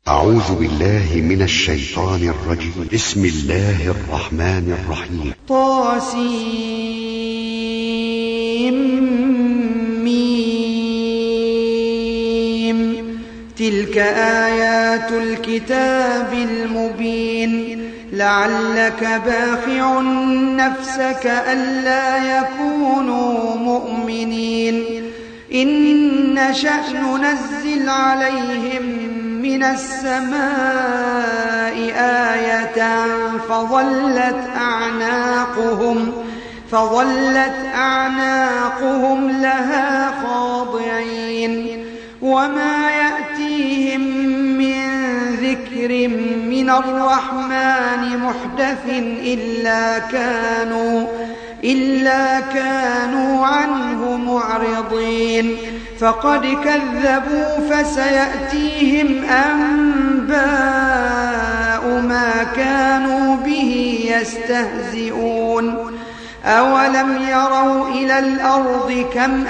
أعوذ بالله من الشيطان الرجيم. بسم الله الرحمن الرحيم. طاسيم. تلك آيات الكتاب المبين. لعلك باخع نفسك ألا يكونوا مؤمنين. إن نشأ ننزل عليهم من السماء آية فظلت أعناقهم لها خاضعين. وما يأتيهم من ذكر من الرحمن محدث إلا كانوا عنه معرضين. فقد كذبوا فسيأتيهم أنباء ما كانوا به يستهزئون. أولم يروا إلى الأرض كم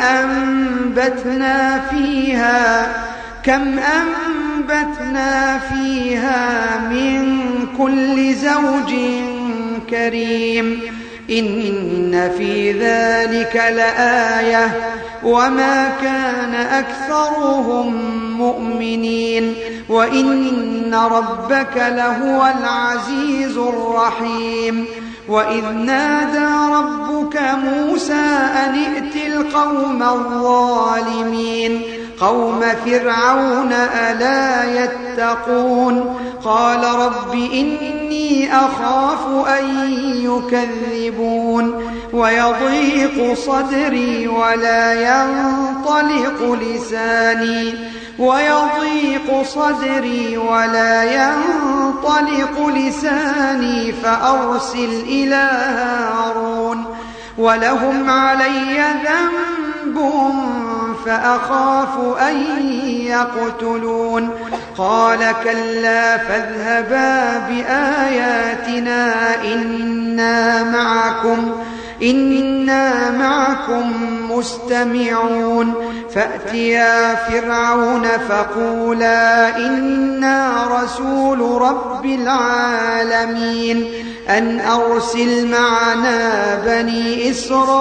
أنبتنا فيها من كل زوج كريم. إن في ذلك لآية وما كان أكثرهم مؤمنين. وإن ربك لهو العزيز الرحيم. وإذ نادى ربك موسى أن ائت القوم الظالمين قوم فرعون ألا يتقون. قال رب إني أخاف أن يكذبون. ويضيق صدري ولا ينطلق لساني فأرسل إلى هارون ولهم علي ذنب فأخاف أن يقتلون. قال كلا فاذهبا بآياتنا إنا معكم مستمعون. فأتيا فرعون فقولا إنا رسول رب العالمين أن أرسل معنا بني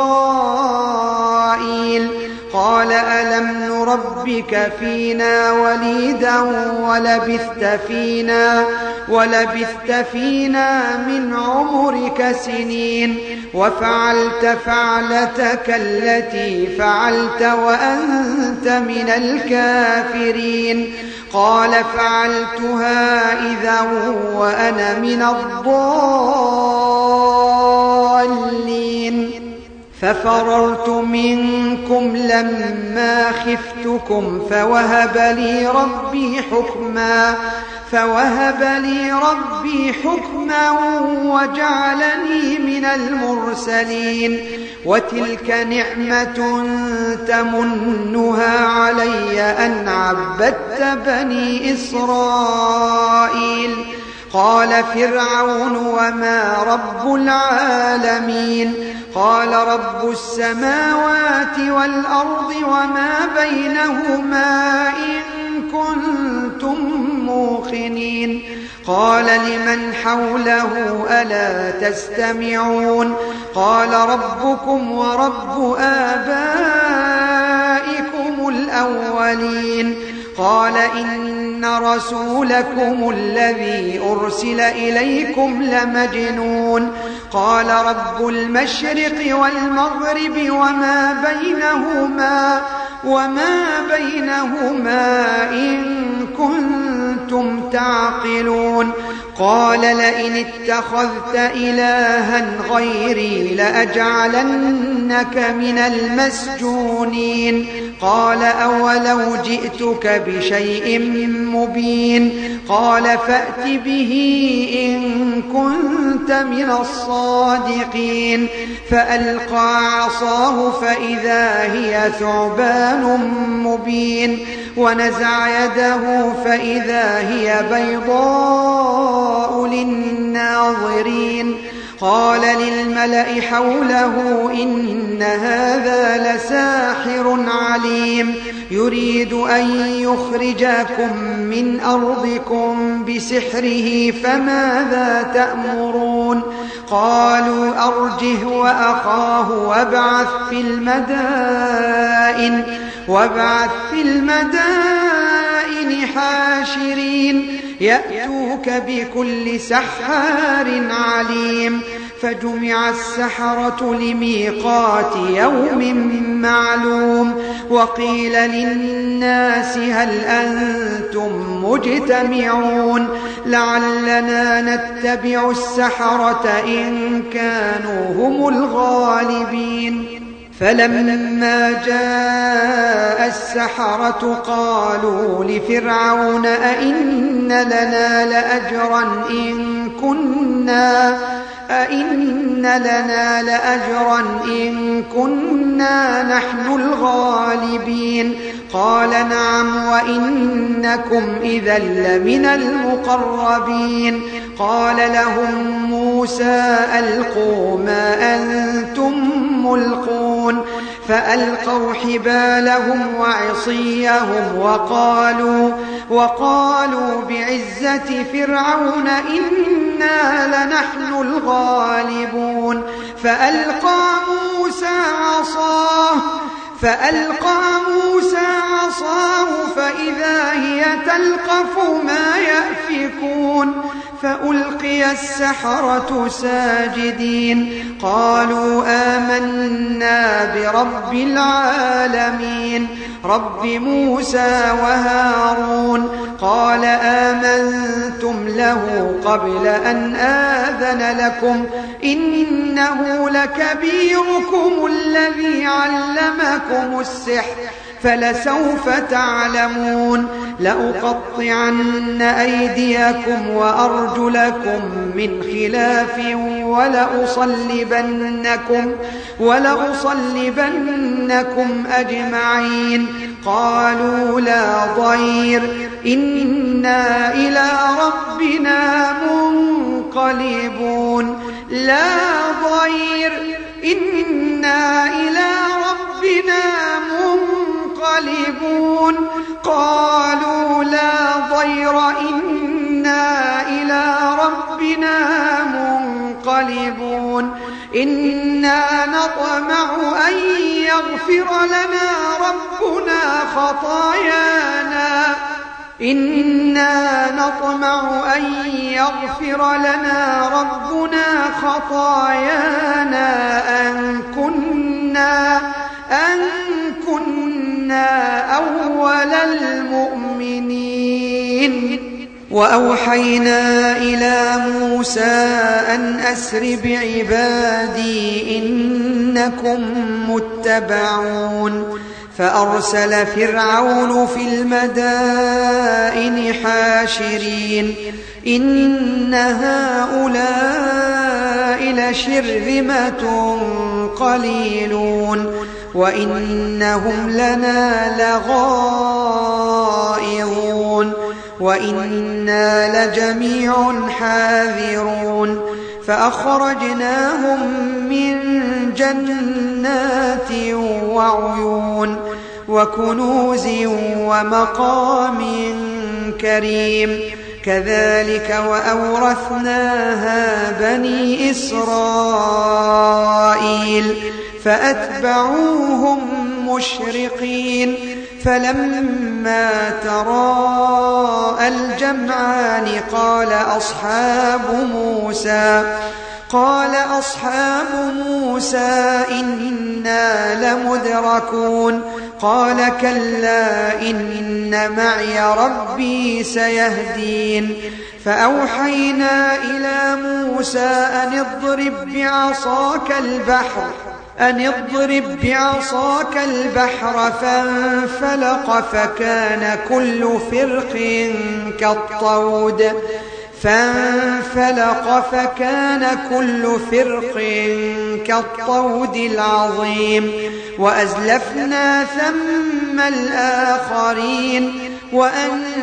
إسرائيل. قال ألم نربك فينا وليدا ولبثت فينا من عمرك سنين وفعلت فعلتك التي فعلت وأنت من الكافرين. قال فعلتها إذا وأنا من الضالين. ففررت منكم لما خفتكم فوهب لي ربي حكما وجعلني من المرسلين. وتلك نعمة تمنها علي أن عبدت بني إسرائيل. قال فرعون وما رب العالمين. قال رب السماوات والأرض وما بينهما إن كنتم موقنين. قال لمن حوله ألا تستمعون. قال ربكم ورب آبائكم الأولين. قال إن رسولكم الذي أرسل إليكم لمجنون. قال رب المشرق والمغرب وما بينهما إن كنتم تعقلون. قال لئن اتخذت إلها غيري لأجعلنك من المسجونين. قال أولو جئتك بشيء مبين. قال فأت به إن كنت من الصادقين. فألقى عصاه فإذا هي ثعبان مبين. ونزع يده فإذا هي بيضاء للناظرين. قال للملأ حوله إن هذا لساحر عليم يريد أن يخرجكم من أرضكم بسحره فماذا تأمرون قالوا أرجه وأخاه وابعث في المدائن حاشرين يأتوك بكل سحار عليم فجمع السحرة لميقات يوم معلوم وقيل للناس هل أنتم مجتمعون لعلنا نتبع السحرة إن كانوا هم الغالبين فلما جاء السحرة قالوا لفرعون أئن لنا لأجرا إن كنا نحن الغالبين قال نعم وإنكم إذا لمن المقربين قال لهم موسى ألقوا ما أنتم ملقون فألقوا حبالهم وعصيهم وقالوا بعزة فرعون إنا لنحن الغالبون فألقى موسى عصاه فإذا هي تلقف ما يأفكون فألقي السحرة ساجدين قالوا آمنا برب العالمين رب موسى وهارون قال آمنتم له قبل أن آذن لكم إنه لكبيركم الذي علمكم السحر فلسوف تعلمون لأقطعن أيديكم وأرجلكم من خلاف ولأصلبنكم أجمعين قالوا لا ضير إنا إلى ربنا منقلبون قالوا لا ضير إنا إلى ربنا منقلبون إنا نطمع أن يغفر لنا ربنا خطايانا أن كنا أول المؤمنين وأوحينا إلى موسى أن أسر بعبادي إنكم متبعون فأرسل فرعون في المدائن حاشرين إن هؤلاء لشرذمة قليلون وإنهم لنا لغائظون وإنا لجميع حاذرون فأخرجناهم من جنات وعيون وكنوز ومقام كريم كذلك وأورثناها بني إسرائيل فأتبعوهم مشرقين فلما تراءى الجمعان قال أصحاب موسى إنا لمدركون قال كلا إن معي ربي سيهدين فأوحينا إلى موسى أن اضرب بعصاك البحر فانفلق فكان كل فرق كالطود العظيم وأزلفنا ثم الآخرين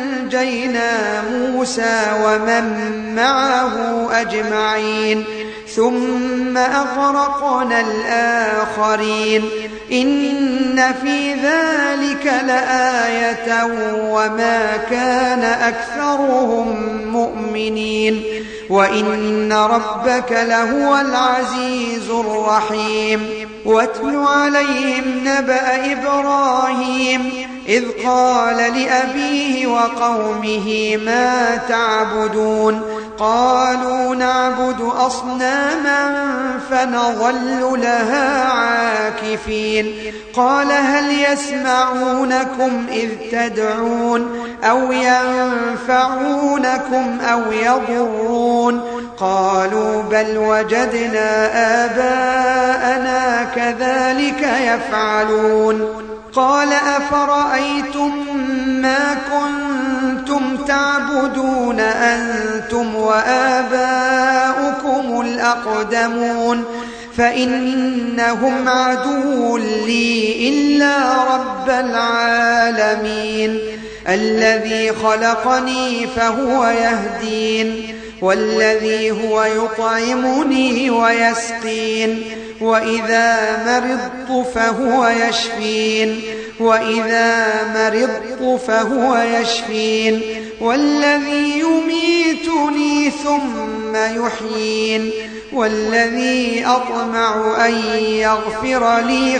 وأنجينا موسى ومن معه أجمعين ثم أغرقنا الآخرين إن في ذلك لآية وما كان أكثرهم مؤمنين وإن ربك لهو العزيز الرحيم واتل عليهم نبأ إبراهيم إذ قال لأبيه وقومه ما تعبدون قالوا نعبد أصناما فنظل لها عاكفين قال هل يسمعونكم إذ تدعون أو ينفعونكم أو يضرون قالوا بل وجدنا آباءنا كذلك يفعلون قال أفرأيتم ما كنتم تعبدون أنتم وآباؤكم الأقدمون فإنهم عدو لي إلا رب العالمين الذي خلقني فهو يهدين والذي هو يطعمني ويسقين وإذا مرضت فهو يشفين والذي يميتني ثم يحيين والذي أطمع أن يغفر لي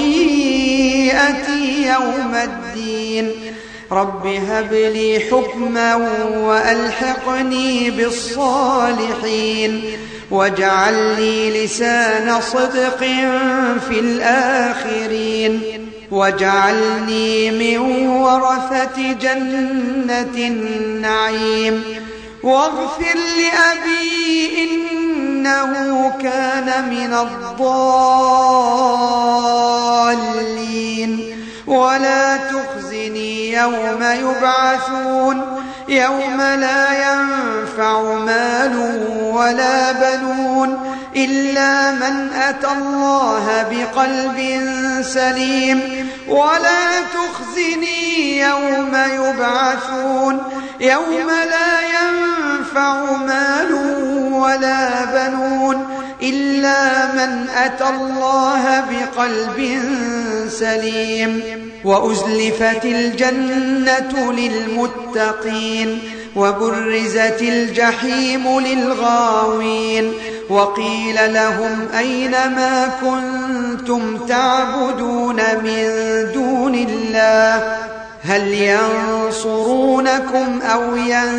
خطيئتي يوم الدين رب هب لي حكما وألحقني بالصالحين واجعل لي لسان صدق في الآخرين واجعلني من ورثة جنة النعيم واغفر لأبي إنه كان من الضالين ولا تخزني يوم يبعثون يوم لا ينفع مال ولا بنون إلا من أتى الله بقلب سليم ولا تخزني يوم يبعثون يوم لا ينفع مال ولا بنون إلا من أتى الله بقلب سليم وأزلفت الجنة للمتقين وبرزت الجحيم للغاوين وقيل لهم أين ما كنتم تعبدون من دون الله هل ينصرونكم أو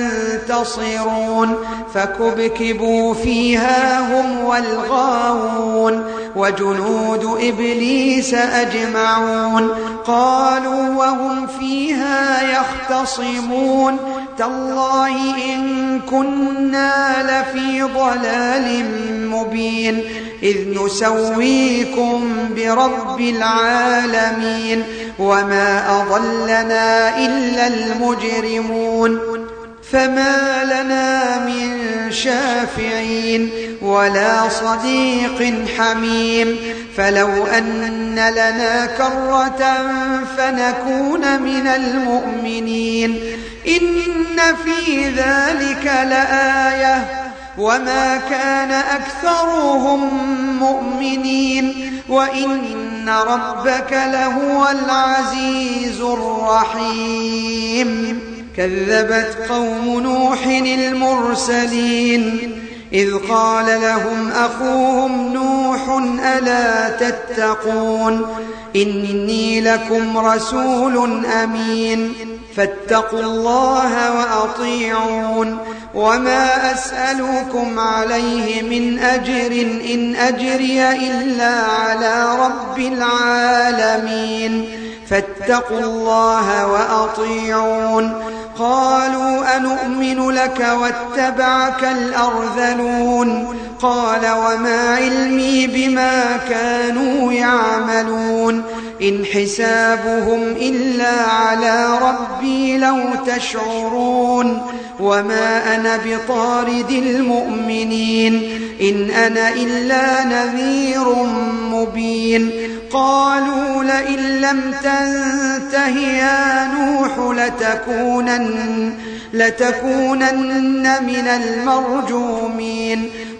ينتصرون فكبكبوا فيها هم والغاوون وجنود إبليس أجمعون قالوا وهم فيها يختصمون تالله إن كنا لفي ضلال مبين إذ نسويكم برب العالمين وما أضلنا إلا المجرمون فما لنا من شافعين ولا صديق حميم فلو أن لنا كرة فنكون من المؤمنين إن في ذلك لآية وما كان أكثرهم مؤمنين وإن ربك لهو العزيز الرحيم كذبت قوم نوح المرسلين إذ قال لهم أخوهم نوح ألا تتقون إني لكم رسول أمين فاتقوا الله وأطيعون وما أسألكم عليه من أجر إن أجري إلا على رب العالمين فاتقوا الله وأطيعون قالوا أنؤمن لك واتبعك الأرذلون قال وما علمي بما كانوا يعملون إن حسابهم إلا على ربي لو تشعرون وما أنا بطارد المؤمنين إن أنا إلا نذير مبين قالوا لئن لم تنته يا نوح لتكونن من المرجومين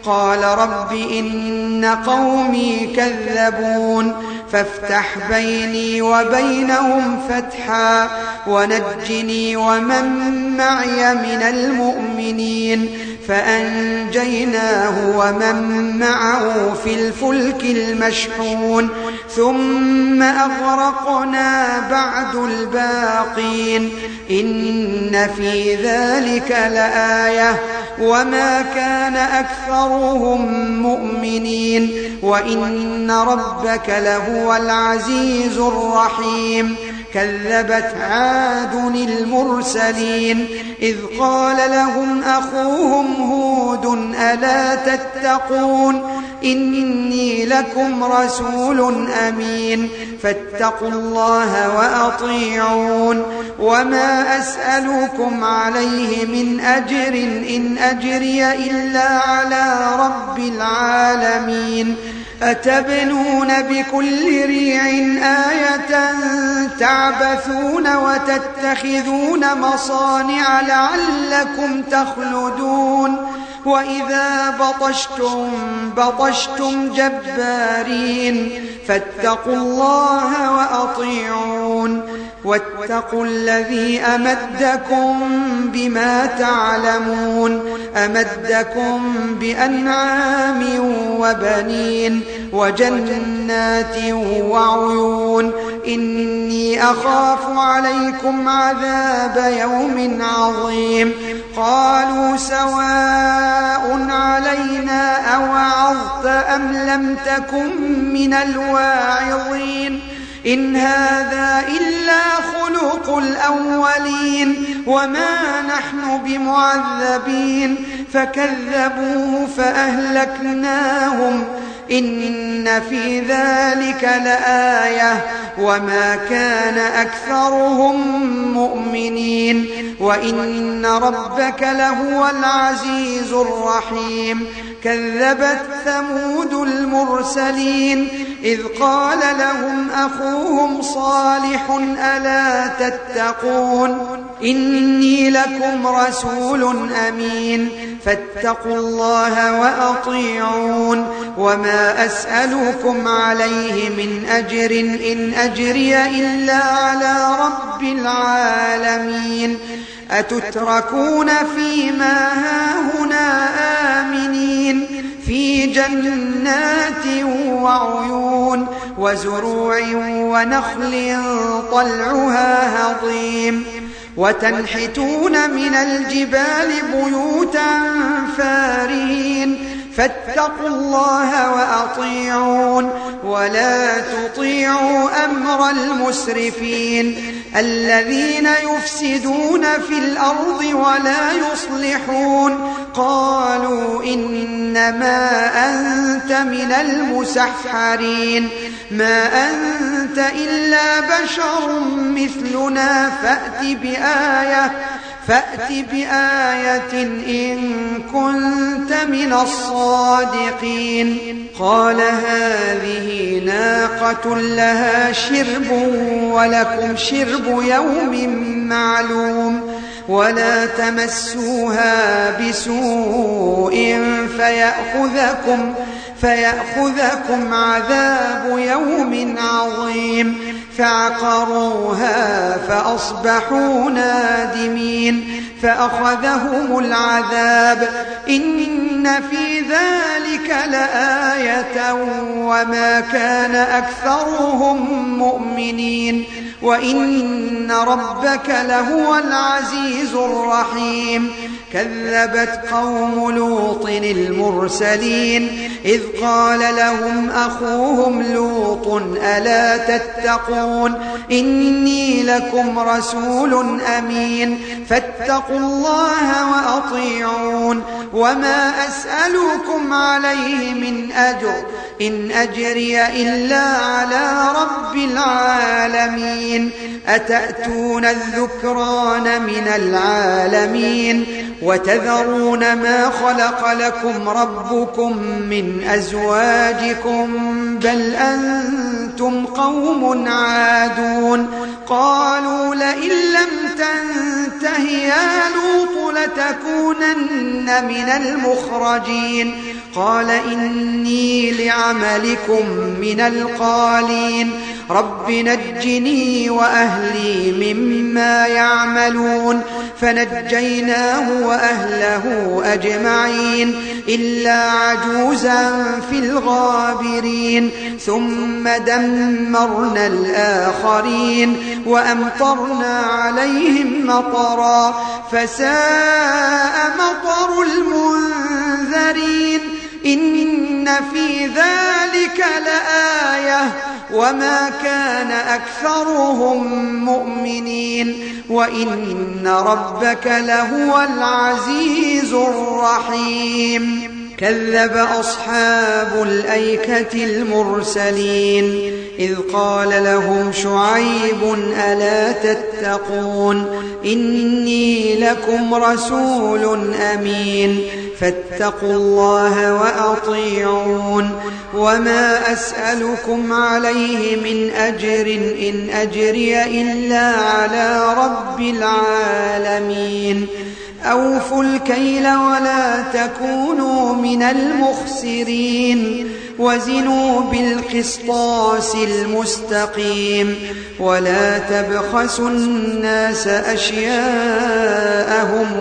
قال رب إن قومي كذبون فافتح بيني وبينهم فتحا ونجني ومن معي من المؤمنين فأنجيناه ومن معه في الفلك المشحون ثم أغرقنا بعد الباقين إن في ذلك لآية وما كان أكثرهم مؤمنين وإن ربك لهو العزيز الرحيم كذبت عاد المرسلين إذ قال لهم أخوهم هود ألا تتقون إني لكم رسول أمين فاتقوا الله وأطيعون وما أسألكم عليه من أجر إن أجري إلا على رب العالمين أتبنون بكل ريع آية تعبثون وتتخذون مصانع لعلكم تخلدون وإذا بطشتم جبارين فاتقوا الله وأطيعون واتقوا الذي أمدكم بما تعلمون أمدكم بأنعام وبنين وجنات وعيون إني أخاف عليكم عذاب يوم عظيم قالوا سواء علينا أوعظت أم لم تكن من الواعظين إن هذا إلا خلق الأولين وما نحن بمعذبين فكذبوه فأهلكناهم إن في ذلك لآية وما كان أكثرهم مؤمنين وإن ربك لهو العزيز الرحيم كذبت ثمود المرسلين إذ قال لهم أخوهم صالح ألا تتقون إني لكم رسول أمين فاتقوا الله وأطيعون وما أسألكم عليه من أجر إن أجري إلا على رب العالمين أتتركون فيما هاهنا آمنين في جنات وعيون وزروع ونخل طلعها هضيم وتنحتون من الجبال بيوتا فارهين فاتقوا الله وأطيعون ولا تطيعوا أمر المسرفين الذين يفسدون في الأرض ولا يصلحون قالوا إنما أنت من المسحرين ما أنت إلا بشر مثلنا فأت بآية إن كنت من الصادقين قال هذه ناقة لها شرب ولكم شرب يوم معلوم ولا تمسوها بسوء فيأخذكم عذاب يوم عظيم فعقروها فأصبحوا نادمين فأخذهم العذاب إن في ذلك لآية وما كان أكثرهم مؤمنين وإن ربك لهو العزيز الرحيم كذبت قوم لوط المرسلين إذ قال لهم أخوهم لوط ألا تتقون إني لكم رسول أمين فاتقوا الله وأطيعون وما أسألكم عليه من أجر إن أجري إلا على رب العالمين أتأتون الذكران من العالمين وتذرون ما خلق لكم ربكم من أزواجكم بل أنتم قوم عادون قالوا لئن لم تنته يا لوط لتكونن من المخرجين قال إني لعملكم من القالين رب نجني وأهلي مما يعملون فنجيناه وأهله أجمعين إلا عجوزا في الغابرين ثم دمرنا الآخرين وأمطرنا عليهم مطرا فساء مطر المنذرين إن في ذلك لآية وما كان أكثرهم مؤمنين وإن ربك لهو العزيز الرحيم كذب أصحاب الأيكة المرسلين إذ قال لهم شعيب ألا تتقون إني لكم رسول أمين فاتقوا الله وأطيعون وما أسألكم عليه من أجر إن أجري إلا على رب العالمين أوفوا الكيل ولا تكونوا من المخسرين وزنوا بالقسطاس المستقيم ولا تبخسوا الناس أشياءهم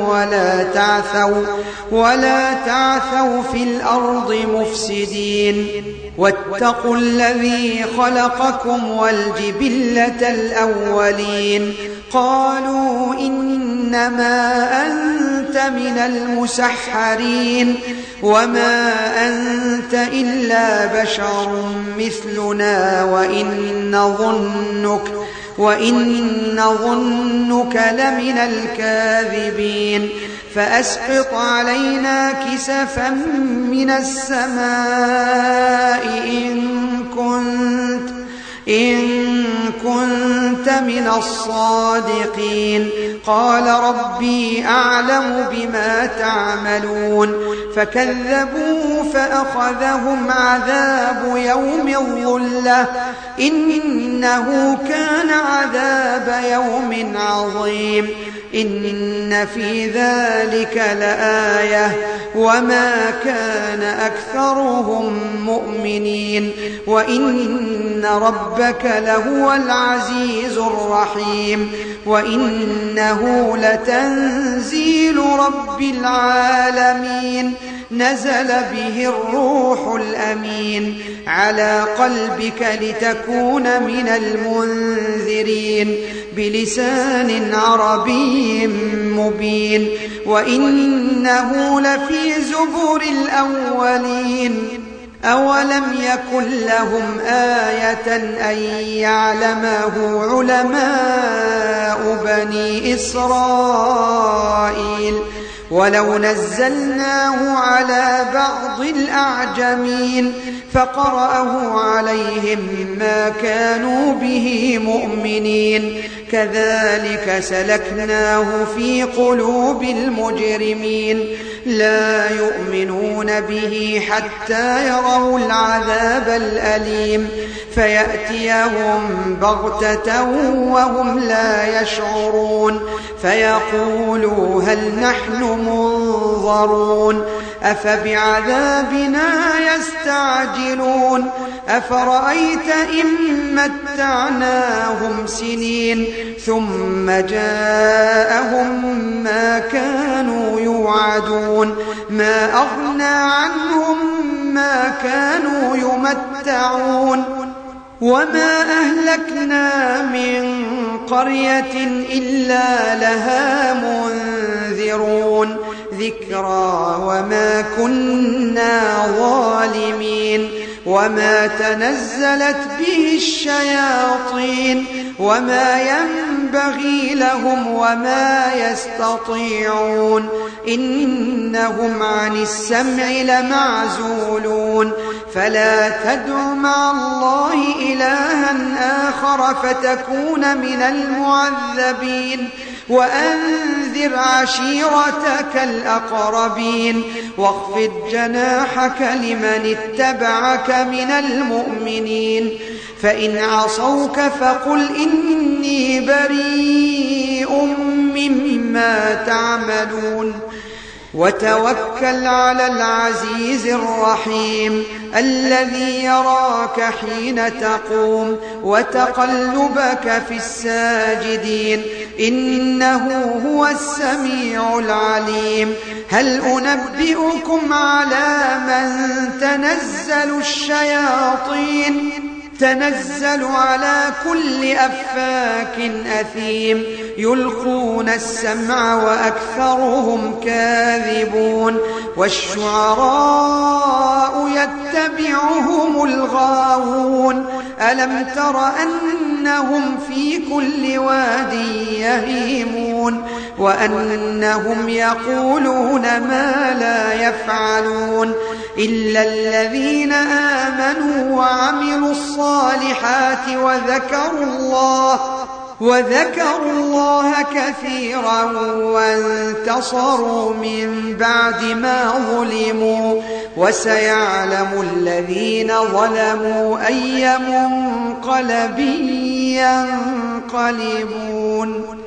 ولا تعثوا في الأرض مفسدين واتقوا الذي خلقكم والجبلة الأولين قالوا إنما أنت من المسحرين وما أنت إلا بشر مثلنا وإن ظنك لمن الكاذبين فأسقط علينا كسفا من السماء إن كنت من الصادقين قال ربي أعلم بما تعملون فكذبوه فأخذهم عذاب يوم الظلة إنه كان عذاب يوم عظيم إن في ذلك لآية وما كان أكثرهم مؤمنين وإن ربك لهو العزيز الرحيم وإنه لتنزيل رب العالمين نزل به الروح الأمين على قلبك لتكون من المنذرين بلسان عربي مبين وإنه لفي زبر الأولين أولم يكن لهم آية أن يعلمه علماء بني إسرائيل ولو نزلناه على بعض الأعجمين فقرأه عليهم ما كانوا به مؤمنين كذلك سلكناه في قلوب المجرمين لا يؤمنون به حتى يروا العذاب الأليم فيأتيهم بغتة وهم لا يشعرون فيقولوا هل نحن منظرون أفبعذابنا يستعجلون أفرأيت إن متعناهم سنين ثم جاءهم ما كانوا يوعدون ما أغنى عنهم ما كانوا يمتعون وما أهلكنا من قرية إلا لها منذرون ذكرى وما كنا ظالمين وما تنزلت به الشياطين وما ينبغي لهم وما يستطيعون إنهم عن السمع لمعزولون فلا تدع مع الله إلها آخر فتكون من المعذبين وأنذر عشيرتك الأقربين واخفض جناحك لمن اتبعك من المؤمنين فإن عصوك فقل إني بريء مما تعملون وتوكل على العزيز الرحيم الذي يراك حين تقوم وتقلبك في الساجدين إنه هو السميع العليم هل أنبئكم على من تنزل الشياطين تنزل على كل أفاك أثيم يلقون السمع وأكثرهم كاذبون والشعراء يتبعهم الغاوون ألم تر أنهم في كل واد يهيمون وأنهم يقولون ما لا يفعلون إلا الذين آمنوا وعملوا الصالحات وذكروا الله كثيرا وانتصروا من بعد ما ظلموا وسيعلم الذين ظلموا أي منقلب ينقلبون